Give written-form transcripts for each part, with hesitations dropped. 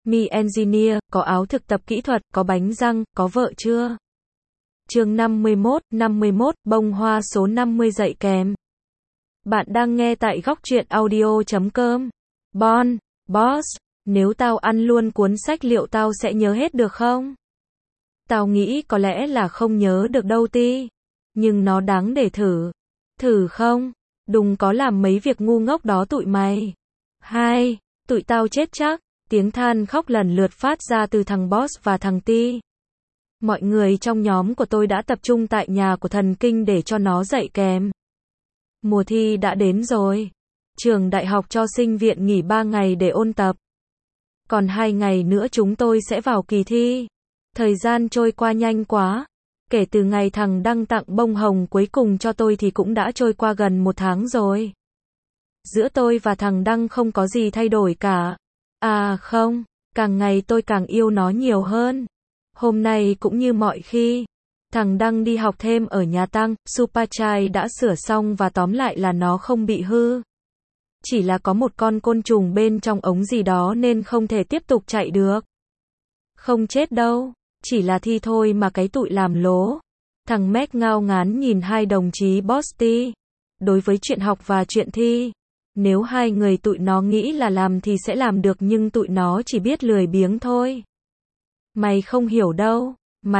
Mi Engineer, có áo thực tập kỹ thuật, có bánh răng, có vợ chưa? Chương 51, bông hoa số 50 dạy kèm. Bạn đang nghe tại góc truyện audio.com. Boss, nếu tao ăn luôn cuốn sách liệu tao sẽ nhớ hết được không? Tao nghĩ có lẽ là không nhớ được đâu ti. Nhưng nó đáng để thử. Thử không? Đừng có làm mấy việc ngu ngốc đó tụi mày. Tụi tao chết chắc. Tiếng than khóc lần lượt phát ra từ thằng Boss và thằng Ti. Mọi người trong nhóm của tôi đã tập trung tại nhà của thần kinh để cho nó dạy kèm. Mùa thi đã đến rồi. Trường đại học cho sinh viên nghỉ 3 ngày để ôn tập. Còn 2 ngày nữa chúng tôi sẽ vào kỳ thi. Thời gian trôi qua nhanh quá. Kể từ ngày thằng Đăng tặng bông hồng cuối cùng cho tôi thì cũng đã trôi qua gần 1 tháng rồi. Giữa tôi và thằng Đăng không có gì thay đổi cả. À không, càng ngày tôi càng yêu nó nhiều hơn. Hôm nay cũng như mọi khi, thằng Đăng đi học thêm ở nhà tăng, Superchild đã sửa xong và tóm lại là nó không bị hư. Chỉ là có một con côn trùng bên trong ống gì đó nên không thể tiếp tục chạy được. Không chết đâu, chỉ là thi thôi mà cái tụi làm lố. Thằng Mac ngao ngán nhìn hai đồng chí Bossy. Đối với chuyện học và chuyện thi, nếu hai người tụi nó nghĩ là làm thì sẽ làm được nhưng tụi nó chỉ biết lười biếng thôi. Mày không hiểu đâu,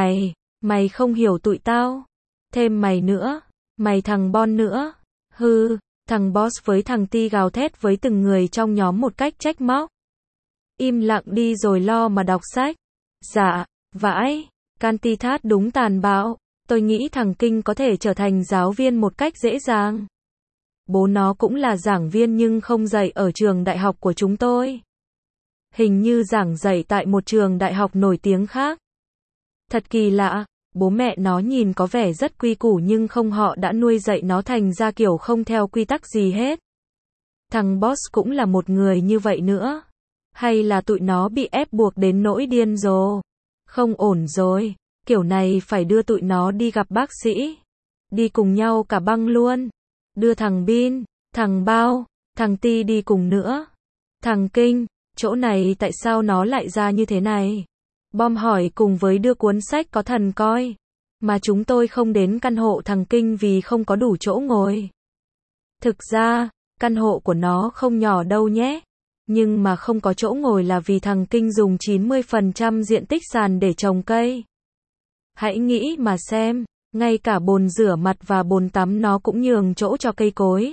mày không hiểu tụi tao. Thêm mày nữa, mày thằng Bon nữa. Thằng Boss với thằng Ti gào thét với từng người trong nhóm một cách trách móc. Im lặng đi rồi lo mà đọc sách. Dạ, vãi, Cantitat đúng tàn bạo. Tôi nghĩ thằng Kinh có thể trở thành giáo viên một cách dễ dàng. Bố nó cũng là giảng viên nhưng không dạy ở trường đại học của chúng tôi. Hình như giảng dạy tại một trường đại học nổi tiếng khác. Thật kỳ lạ, bố mẹ nó nhìn có vẻ rất quy củ nhưng không họ đã nuôi dạy nó thành ra kiểu không theo quy tắc gì hết. Thằng Boss cũng là một người như vậy nữa. Hay là tụi nó bị ép buộc đến nỗi điên rồ. Không ổn rồi, kiểu này phải đưa tụi nó đi gặp bác sĩ. Đi cùng nhau cả băng luôn. Đưa thằng Bin, thằng Bao, thằng Ti đi cùng nữa. Thằng Kinh, chỗ này tại sao nó lại ra như thế này? Bom hỏi cùng với đưa cuốn sách có thần coi. Mà chúng tôi không đến căn hộ thằng Kinh vì không có đủ chỗ ngồi. Thực ra, căn hộ của nó không nhỏ đâu nhé. Nhưng mà không có chỗ ngồi là vì thằng Kinh dùng 90% diện tích sàn để trồng cây. Hãy nghĩ mà xem. Ngay cả bồn rửa mặt và bồn tắm nó cũng nhường chỗ cho cây cối.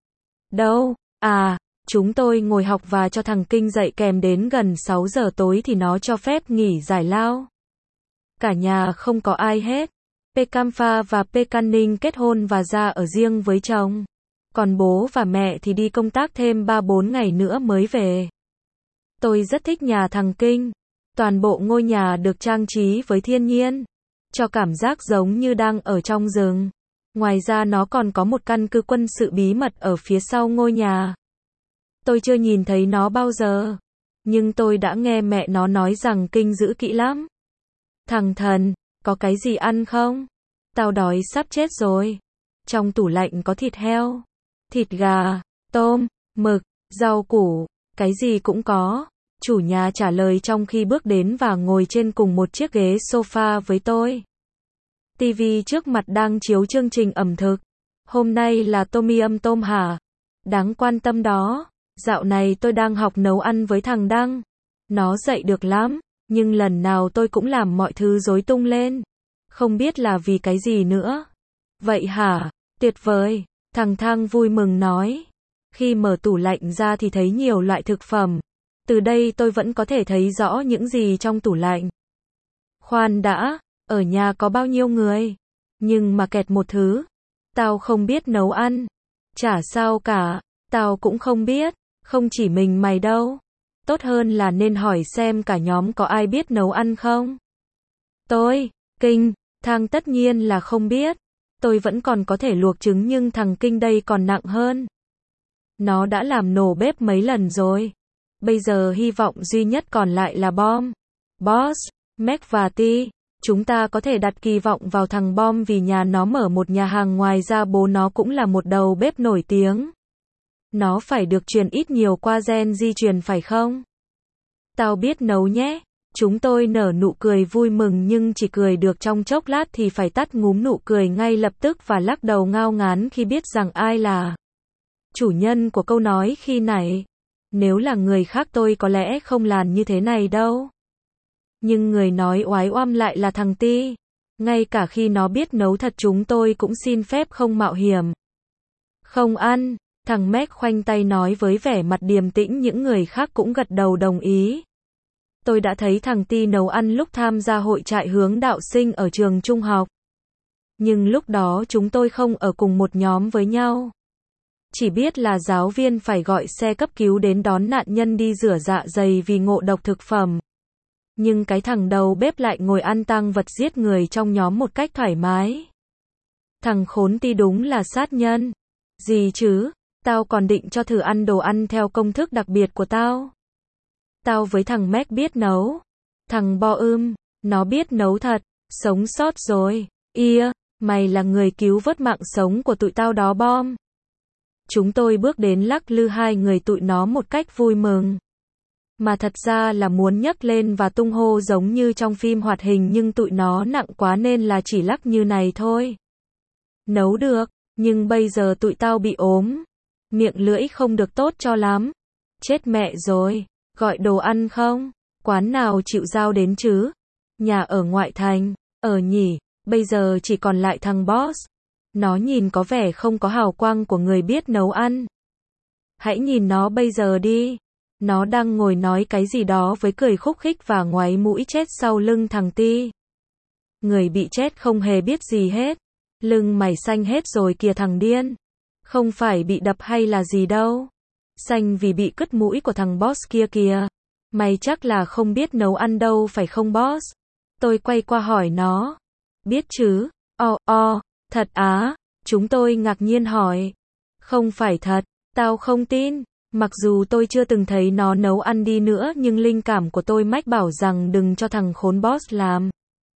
Đâu, chúng tôi ngồi học và cho thằng Kinh dạy kèm đến gần 6 giờ tối thì nó cho phép nghỉ giải lao. Cả nhà không có ai hết. Pecamfa và Pecanning kết hôn và ra ở riêng với chồng. Còn bố và mẹ thì đi công tác thêm 3-4 ngày nữa mới về. Tôi rất thích nhà thằng Kinh. Toàn bộ ngôi nhà được trang trí với thiên nhiên. Cho cảm giác giống như đang ở trong rừng. Ngoài ra nó còn có một căn cứ quân sự bí mật ở phía sau ngôi nhà. Tôi chưa nhìn thấy nó bao giờ. Nhưng tôi đã nghe mẹ nó nói rằng Kinh giữ kỹ lắm. Thằng thần, có cái gì ăn không? Tao đói sắp chết rồi. Trong tủ lạnh có thịt heo, thịt gà, tôm, mực, rau củ, cái gì cũng có. Chủ nhà trả lời trong khi bước đến và ngồi trên cùng một chiếc ghế sofa với tôi. TV trước mặt đang chiếu chương trình ẩm thực. Hôm nay là Tom tôm hả? Đáng quan tâm đó. Dạo này tôi đang học nấu ăn với thằng Đăng. Nó dạy được lắm, nhưng lần nào tôi cũng làm mọi thứ rối tung lên. Không biết là vì cái gì nữa. Vậy hả? Tuyệt vời. Thằng Thang vui mừng nói. Khi mở tủ lạnh ra thì thấy nhiều loại thực phẩm. Từ đây tôi vẫn có thể thấy rõ những gì trong tủ lạnh. Khoan đã, ở nhà có bao nhiêu người? Nhưng mà kẹt một thứ. Tao không biết nấu ăn. Chả sao cả, tao cũng không biết. Không chỉ mình mày đâu. Tốt hơn là nên hỏi xem cả nhóm có ai biết nấu ăn không? Tôi, Kinh, Thang tất nhiên là không biết. Tôi vẫn còn có thể luộc trứng nhưng thằng Kinh đây còn nặng hơn. Nó đã làm nổ bếp mấy lần rồi. Bây giờ hy vọng duy nhất còn lại là Bom, Boss, Mac và Ti. Chúng ta có thể đặt kỳ vọng vào thằng Bom vì nhà nó mở một nhà hàng, ngoài ra bố nó cũng là một đầu bếp nổi tiếng. Nó phải được truyền ít nhiều qua gen di truyền phải không? Tao biết nấu nhé. Chúng tôi nở nụ cười vui mừng nhưng chỉ cười được trong chốc lát thì phải tắt ngúm nụ cười ngay lập tức và lắc đầu ngao ngán khi biết rằng ai là chủ nhân của câu nói khi nãy. Nếu là người khác tôi có lẽ không làm như thế này đâu. Nhưng người nói oái oăm lại là thằng Ti. Ngay cả khi nó biết nấu thật chúng tôi cũng xin phép không mạo hiểm. Không ăn, thằng Mac khoanh tay nói với vẻ mặt điềm tĩnh, những người khác cũng gật đầu đồng ý. Tôi đã thấy thằng Ti nấu ăn lúc tham gia hội trại hướng đạo sinh ở trường trung học. Nhưng lúc đó chúng tôi không ở cùng một nhóm với nhau. Chỉ biết là giáo viên phải gọi xe cấp cứu đến đón nạn nhân đi rửa dạ dày vì ngộ độc thực phẩm. Nhưng cái thằng đầu bếp lại ngồi ăn tang vật giết người trong nhóm một cách thoải mái. Thằng khốn Ti đúng là sát nhân. Gì chứ, tao còn định cho thử ăn đồ ăn theo công thức đặc biệt của tao. Tao với thằng Mac biết nấu. Thằng Bo nó biết nấu thật, sống sót rồi. Mày là người cứu vớt mạng sống của tụi tao đó Bom. Chúng tôi bước đến lắc lư hai người tụi nó một cách vui mừng. Mà thật ra là muốn nhấc lên và tung hô giống như trong phim hoạt hình nhưng tụi nó nặng quá nên là chỉ lắc như này thôi. Nấu được, nhưng bây giờ tụi tao bị ốm. Miệng lưỡi không được tốt cho lắm. Chết mẹ rồi, gọi đồ ăn không? Quán nào chịu giao đến chứ? Nhà ở ngoại thành, nhỉ, bây giờ chỉ còn lại thằng Boss. Nó nhìn có vẻ không có hào quang của người biết nấu ăn. Hãy nhìn nó bây giờ đi. Nó đang ngồi nói cái gì đó với cười khúc khích và ngoáy mũi chết sau lưng thằng Ti. Người bị chết không hề biết gì hết. Lưng mày xanh hết rồi kìa thằng điên. Không phải bị đập hay là gì đâu. Xanh vì bị cứt mũi của thằng Boss kia kìa. Mày chắc là không biết nấu ăn đâu phải không Boss? Tôi quay qua hỏi nó. Biết chứ? Thật á? Chúng tôi ngạc nhiên hỏi. Không phải thật, tao không tin. Mặc dù tôi chưa từng thấy nó nấu ăn đi nữa nhưng linh cảm của tôi mách bảo rằng đừng cho thằng khốn Boss làm.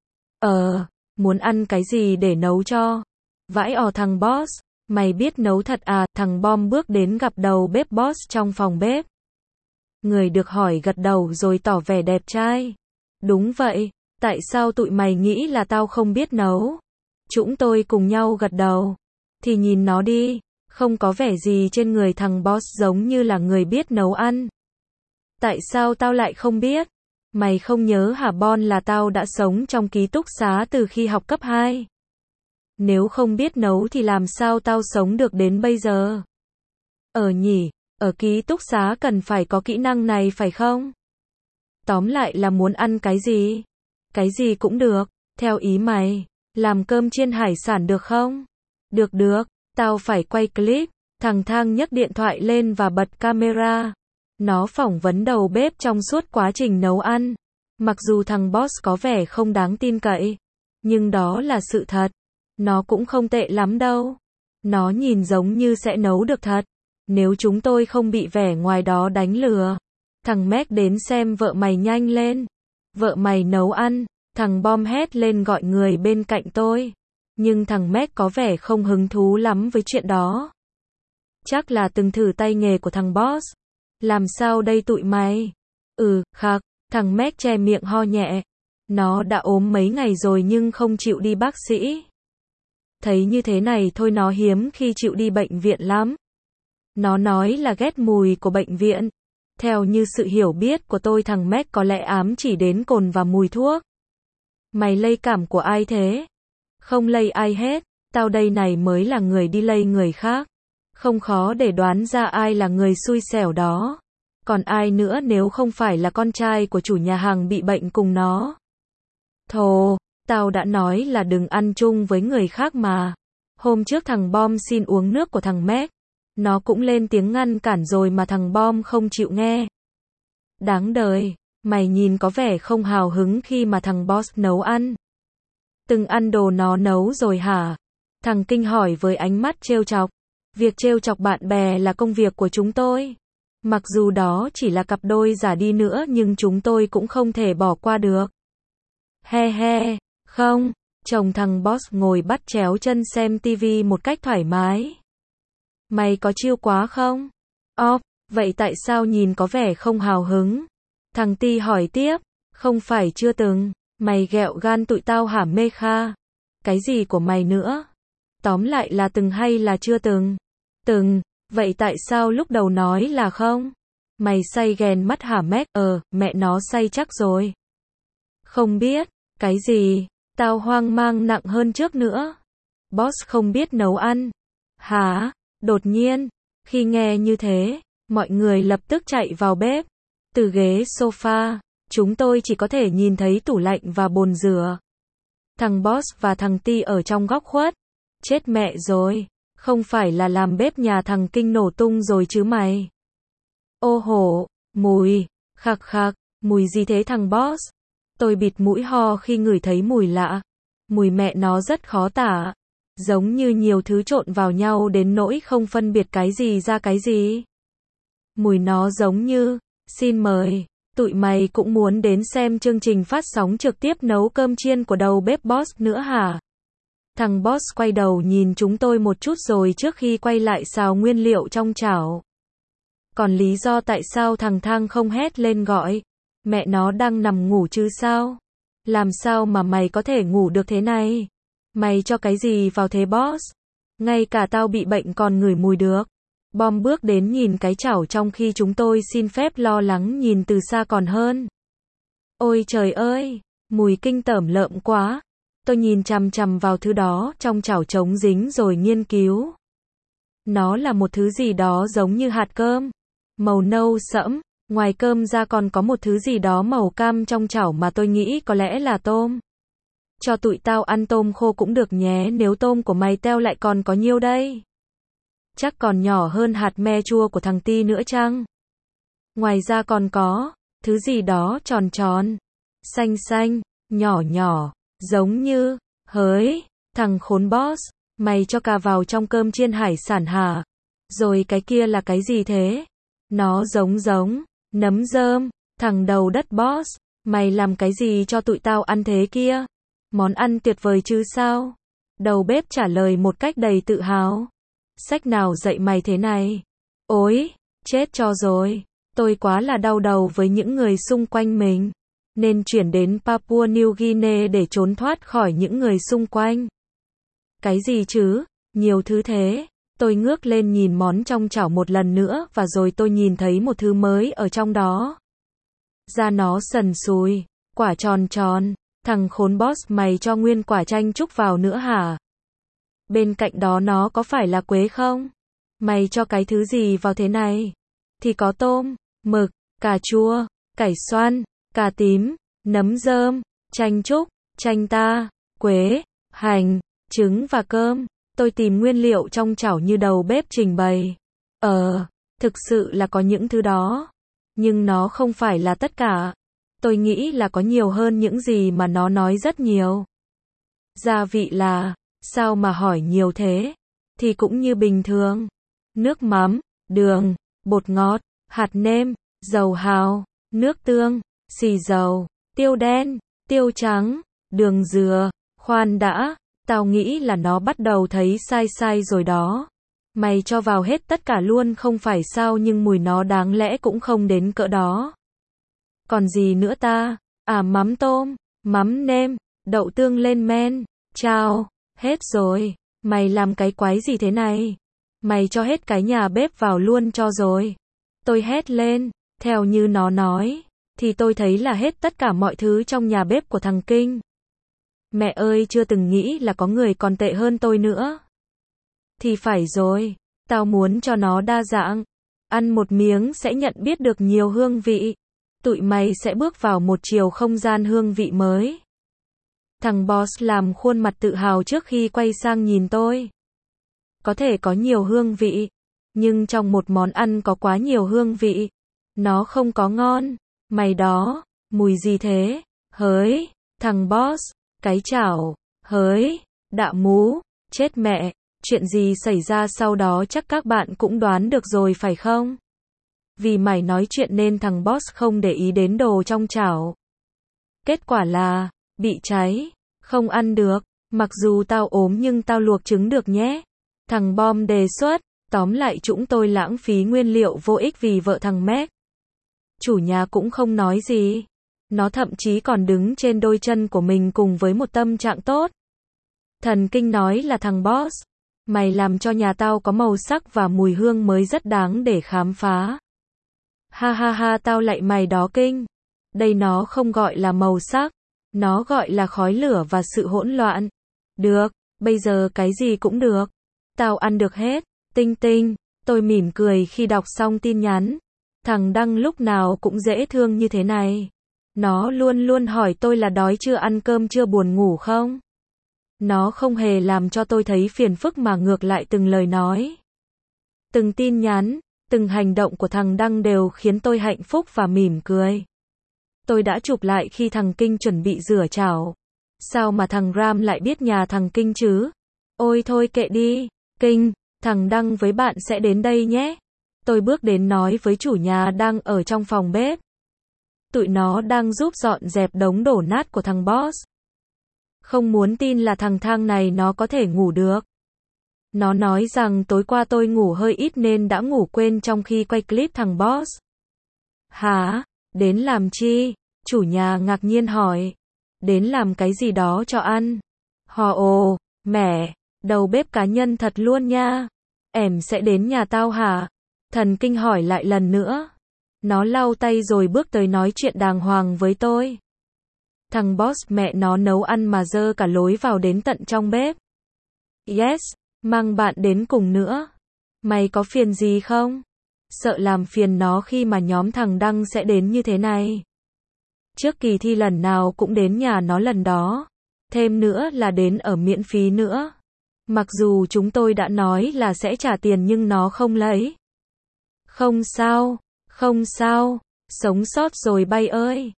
Muốn ăn cái gì để nấu cho? Vãi thằng Boss, mày biết nấu thật à? Thằng Bom bước đến gặp đầu bếp Boss trong phòng bếp. Người được hỏi gật đầu rồi tỏ vẻ đẹp trai. Đúng vậy, tại sao tụi mày nghĩ là tao không biết nấu? Chúng tôi cùng nhau gật đầu. Thì nhìn nó đi, không có vẻ gì trên người thằng Boss giống như là người biết nấu ăn. Tại sao tao lại không biết? Mày không nhớ hả Bon là tao đã sống trong ký túc xá từ khi học cấp 2. Nếu không biết nấu thì làm sao tao sống được đến bây giờ? Nhỉ, ở ký túc xá cần phải có kỹ năng này phải không? Tóm lại là muốn ăn cái gì? Cái gì cũng được, theo ý mày. Làm cơm chiên hải sản được không? Được, tao phải quay clip. Thằng Thang nhấc điện thoại lên và bật camera. Nó phỏng vấn đầu bếp trong suốt quá trình nấu ăn. Mặc dù thằng Boss có vẻ không đáng tin cậy, nhưng đó là sự thật. Nó cũng không tệ lắm đâu. Nó nhìn giống như sẽ nấu được thật. Nếu chúng tôi không bị vẻ ngoài đó đánh lừa. Thằng Mac đến xem vợ mày nhanh lên. Vợ mày nấu ăn. Thằng Bom hét lên gọi người bên cạnh tôi. Nhưng thằng Mac có vẻ không hứng thú lắm với chuyện đó. Chắc là từng thử tay nghề của thằng Boss. Làm sao đây tụi mày? Khạc, thằng Mac che miệng ho nhẹ. Nó đã ốm mấy ngày rồi nhưng không chịu đi bác sĩ. Thấy như thế này thôi nó hiếm khi chịu đi bệnh viện lắm. Nó nói là ghét mùi của bệnh viện. Theo như sự hiểu biết của tôi thằng Mac có lẽ ám chỉ đến cồn và mùi thuốc. Mày lây cảm của ai thế? Không lây ai hết, tao đây này mới là người đi lây người khác. Không khó để đoán ra ai là người xui xẻo đó. Còn ai nữa nếu không phải là con trai của chủ nhà hàng bị bệnh cùng nó. Thồ, tao đã nói là đừng ăn chung với người khác mà. Hôm trước thằng Bom xin uống nước của thằng Mac. Nó cũng lên tiếng ngăn cản rồi mà thằng Bom không chịu nghe. Đáng đời, mày nhìn có vẻ không hào hứng khi mà thằng Boss nấu ăn. Từng ăn đồ nó nấu rồi hả? Thằng Kinh hỏi với ánh mắt trêu chọc. Việc trêu chọc bạn bè là công việc của chúng tôi. Mặc dù đó chỉ là cặp đôi giả đi nữa nhưng chúng tôi cũng không thể bỏ qua được. He, không, chồng thằng Boss ngồi bắt chéo chân xem tivi một cách thoải mái. Mày có chill quá không? Vậy tại sao nhìn có vẻ không hào hứng? Thằng Ti hỏi tiếp, không phải chưa từng, mày ghẹo gan tụi tao hả Mê Kha? Cái gì của mày nữa? Tóm lại là từng hay là chưa từng? Từng, vậy tại sao lúc đầu nói là không? Mày say ghen mắt hả Mac? Mẹ nó say chắc rồi. Không biết, cái gì? Tao hoang mang nặng hơn trước nữa. Boss không biết nấu ăn. Hả? Đột nhiên, khi nghe như thế, mọi người lập tức chạy vào bếp. Từ ghế sofa, chúng tôi chỉ có thể nhìn thấy tủ lạnh và bồn rửa. Thằng Boss và thằng Ti ở trong góc khuất. Chết mẹ rồi, không phải là làm bếp nhà thằng Kinh nổ tung rồi chứ mày. Ô hổ, mùi, khạc khạc, mùi gì thế thằng Boss? Tôi bịt mũi ho khi ngửi thấy mùi lạ. Mùi mẹ nó rất khó tả. Giống như nhiều thứ trộn vào nhau đến nỗi không phân biệt cái gì ra cái gì. Mùi nó giống như, xin mời, tụi mày cũng muốn đến xem chương trình phát sóng trực tiếp nấu cơm chiên của đầu bếp Boss nữa hả? Thằng Boss quay đầu nhìn chúng tôi một chút rồi trước khi quay lại xào nguyên liệu trong chảo. Còn lý do tại sao thằng Thang không hét lên gọi, mẹ nó đang nằm ngủ chứ sao? Làm sao mà mày có thể ngủ được thế này? Mày cho cái gì vào thế Boss? Ngay cả tao bị bệnh còn ngửi mùi được. Bom bước đến nhìn cái chảo trong khi chúng tôi xin phép lo lắng nhìn từ xa còn hơn. Ôi trời ơi, mùi kinh tởm lợm quá. Tôi nhìn chằm chằm vào thứ đó trong chảo trống dính rồi nghiên cứu. Nó là một thứ gì đó giống như hạt cơm. Màu nâu sẫm, ngoài cơm ra còn có một thứ gì đó màu cam trong chảo mà tôi nghĩ có lẽ là tôm. Cho tụi tao ăn tôm khô cũng được nhé, nếu tôm của mày teo lại còn có nhiêu đây? Chắc còn nhỏ hơn hạt me chua của thằng Ti nữa chăng? Ngoài ra còn có thứ gì đó tròn tròn, xanh xanh, nhỏ nhỏ, giống như, hỡi, thằng khốn Boss, mày cho cà vào trong cơm chiên hải sản hả? Rồi cái kia là cái gì thế? Nó giống nấm rơm, thằng đầu đất Boss, mày làm cái gì cho tụi tao ăn thế kia? Món ăn tuyệt vời chứ sao? Đầu bếp trả lời một cách đầy tự hào. Sách nào dạy mày thế này? Ôi, chết cho rồi. Tôi quá là đau đầu với những người xung quanh mình. Nên chuyển đến Papua New Guinea để trốn thoát khỏi những người xung quanh. Cái gì chứ? Nhiều thứ thế. Tôi ngước lên nhìn món trong chảo một lần nữa và rồi tôi nhìn thấy một thứ mới ở trong đó. Da nó sần sùi, quả tròn tròn. Thằng khốn Boss, mày cho nguyên quả chanh trúc vào nữa hả? Bên cạnh đó nó có phải là quế không? Mày cho cái thứ gì vào thế này? Thì có tôm, mực, cà chua, cải xoăn, cà tím, nấm rơm, chanh trúc, chanh ta, quế, hành, trứng và cơm. Tôi tìm nguyên liệu trong chảo như đầu bếp trình bày. Thực sự là có những thứ đó. Nhưng nó không phải là tất cả. Tôi nghĩ là có nhiều hơn những gì mà nó nói rất nhiều. Gia vị là, sao mà hỏi nhiều thế? Thì cũng như bình thường. Nước mắm, đường, bột ngọt, hạt nêm, dầu hào, nước tương, xì dầu, tiêu đen, tiêu trắng, đường dừa. Khoan đã, tao nghĩ là nó bắt đầu thấy sai sai rồi đó. Mày cho vào hết tất cả luôn không phải sao, nhưng mùi nó đáng lẽ cũng không đến cỡ đó. Còn gì nữa ta? Mắm tôm, mắm nêm, đậu tương lên men. Chao, hết rồi. Mày làm cái quái gì thế này? Mày cho hết cái nhà bếp vào luôn cho rồi. Tôi hét lên, theo như nó nói, thì tôi thấy là hết tất cả mọi thứ trong nhà bếp của thằng Kinh. Mẹ ơi, chưa từng nghĩ là có người còn tệ hơn tôi nữa. Thì phải rồi, tao muốn cho nó đa dạng. Ăn một miếng sẽ nhận biết được nhiều hương vị. Tụi mày sẽ bước vào một chiều không gian hương vị mới. Thằng Boss làm khuôn mặt tự hào trước khi quay sang nhìn tôi. Có thể có nhiều hương vị, nhưng trong một món ăn có quá nhiều hương vị. Nó không có ngon. Mày đó, mùi gì thế? Hỡi, thằng Boss, cái chảo, hỡi, đạ mú, chết mẹ, chuyện gì xảy ra sau đó chắc các bạn cũng đoán được rồi phải không? Vì mày nói chuyện nên thằng Boss không để ý đến đồ trong chảo. Kết quả là, bị cháy, không ăn được, mặc dù tao ốm nhưng tao luộc trứng được nhé. Thằng Bom đề xuất, tóm lại chúng tôi lãng phí nguyên liệu vô ích vì vợ thằng Mac. Chủ nhà cũng không nói gì. Nó thậm chí còn đứng trên đôi chân của mình cùng với một tâm trạng tốt. Thần kinh nói là thằng boss. Mày làm cho nhà tao có màu sắc và mùi hương mới rất đáng để khám phá. Ha ha ha, tao lạy mày đó Kinh. Đây nó không gọi là màu sắc. Nó gọi là khói lửa và sự hỗn loạn. Được, bây giờ cái gì cũng được. Tao ăn được hết. Tinh tinh. Tôi mỉm cười khi đọc xong tin nhắn. Thằng Đăng lúc nào cũng dễ thương như thế này. Nó luôn luôn hỏi tôi là đói chưa, ăn cơm chưa, buồn ngủ không. Nó không hề làm cho tôi thấy phiền phức mà ngược lại từng lời nói, từng tin nhắn, từng hành động của thằng Đăng đều khiến tôi hạnh phúc và mỉm cười. Tôi đã chụp lại khi thằng Kinh chuẩn bị rửa chảo. Sao mà thằng Ram lại biết nhà thằng Kinh chứ? Ôi thôi kệ đi. Kinh, thằng Đăng với bạn sẽ đến đây nhé. Tôi bước đến nói với chủ nhà đang ở trong phòng bếp. Tụi nó đang giúp dọn dẹp đống đổ nát của thằng boss. Không muốn tin là thằng thang này nó có thể ngủ được. Nó nói rằng tối qua tôi ngủ hơi ít nên đã ngủ quên trong khi quay clip thằng boss. Hả? Đến làm chi? Chủ nhà ngạc nhiên hỏi. Đến làm cái gì đó cho ăn. Ồ, mẹ, đầu bếp cá nhân thật luôn nha. Em sẽ đến nhà tao hả? Thần Kinh hỏi lại lần nữa. Nó lau tay rồi bước tới nói chuyện đàng hoàng với tôi. Thằng boss mẹ nó nấu ăn mà dơ cả lối vào đến tận trong bếp. Yes, mang bạn đến cùng nữa. Mày có phiền gì không? Sợ làm phiền nó khi mà nhóm thằng Đăng sẽ đến như thế này. Trước kỳ thi lần nào cũng đến nhà nó lần đó. Thêm nữa là đến ở miễn phí nữa. Mặc dù chúng tôi đã nói là sẽ trả tiền nhưng nó không lấy. Không sao, không sao, sống sót rồi bay ơi.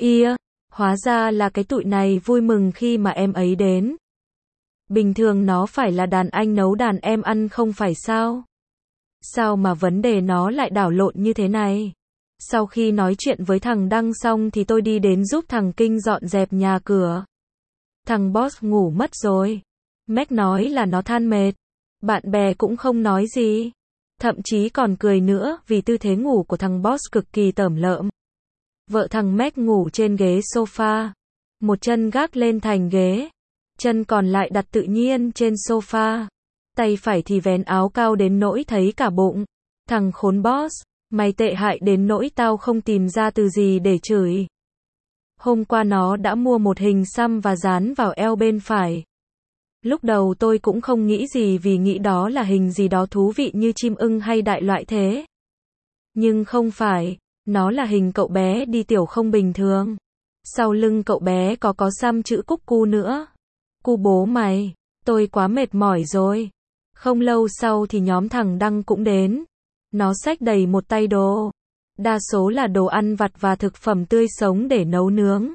Hóa ra là cái tụi này vui mừng khi mà em ấy đến. Bình thường nó phải là đàn anh nấu đàn em ăn không phải sao? Sao mà vấn đề nó lại đảo lộn như thế này? Sau khi nói chuyện với thằng Đăng xong thì tôi đi đến giúp thằng Kinh dọn dẹp nhà cửa. Thằng boss ngủ mất rồi. Mac nói là nó than mệt. Bạn bè cũng không nói gì. Thậm chí còn cười nữa vì tư thế ngủ của thằng boss cực kỳ tởm lợm. Vợ thằng Mac ngủ trên ghế sofa. Một chân gác lên thành ghế. Chân còn lại đặt tự nhiên trên sofa. Tay phải thì vén áo cao đến nỗi thấy cả bụng. Thằng khốn boss, mày tệ hại đến nỗi tao không tìm ra từ gì để chửi. Hôm qua nó đã mua một hình xăm và dán vào eo bên phải. Lúc đầu tôi cũng không nghĩ gì vì nghĩ đó là hình gì đó thú vị như chim ưng hay đại loại thế. Nhưng không phải, nó là hình cậu bé đi tiểu không bình thường. Sau lưng cậu bé có xăm chữ cúc cu nữa. Cu bố mày, tôi quá mệt mỏi rồi. Không lâu sau thì nhóm thằng Đăng cũng đến. Nó xách đầy một tay đồ. Đa số là đồ ăn vặt và thực phẩm tươi sống để nấu nướng.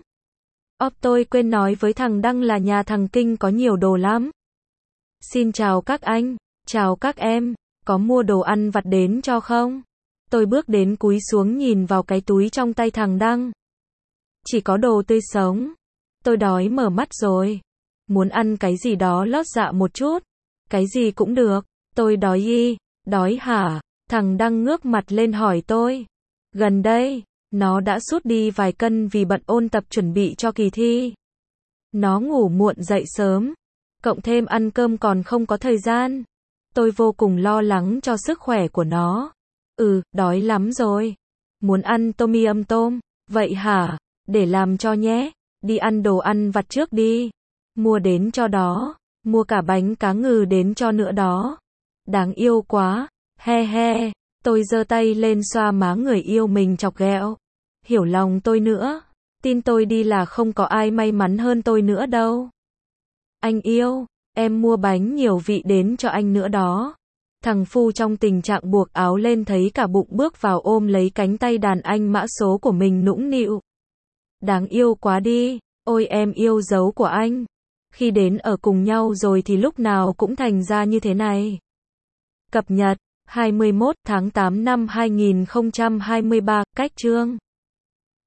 Tôi quên nói với thằng Đăng là nhà thằng Kinh có nhiều đồ lắm. Xin chào các anh, chào các em, có mua đồ ăn vặt đến cho không? Tôi bước đến cúi xuống nhìn vào cái túi trong tay thằng Đăng. Chỉ có đồ tươi sống. Tôi đói mở mắt rồi. Muốn ăn cái gì đó lót dạ một chút. Cái gì cũng được. Tôi đói. Đói hả? Thằng Đăng ngước mặt lên hỏi tôi. Gần đây, nó đã sút đi vài cân vì bận ôn tập chuẩn bị cho kỳ thi. Nó ngủ muộn dậy sớm. Cộng thêm ăn cơm còn không có thời gian. Tôi vô cùng lo lắng cho sức khỏe của nó. Đói lắm rồi. Muốn ăn tom tôm. Vậy hả? Để làm cho nhé. Đi ăn đồ ăn vặt trước đi. Mua đến cho đó. Mua cả bánh cá ngừ đến cho nữa đó. Đáng yêu quá. He. Tôi giơ tay lên xoa má người yêu mình chọc ghẹo. Hiểu lòng tôi nữa. Tin tôi đi là không có ai may mắn hơn tôi nữa đâu. Anh yêu, em mua bánh nhiều vị đến cho anh nữa đó. Thằng Phu trong tình trạng buộc áo lên thấy cả bụng bước vào ôm lấy cánh tay đàn anh mã số của mình nũng nịu. Đáng yêu quá đi, ôi em yêu dấu của anh. Khi đến ở cùng nhau rồi thì lúc nào cũng thành ra như thế này. Cập nhật 21 tháng 8 năm 2023, cách chương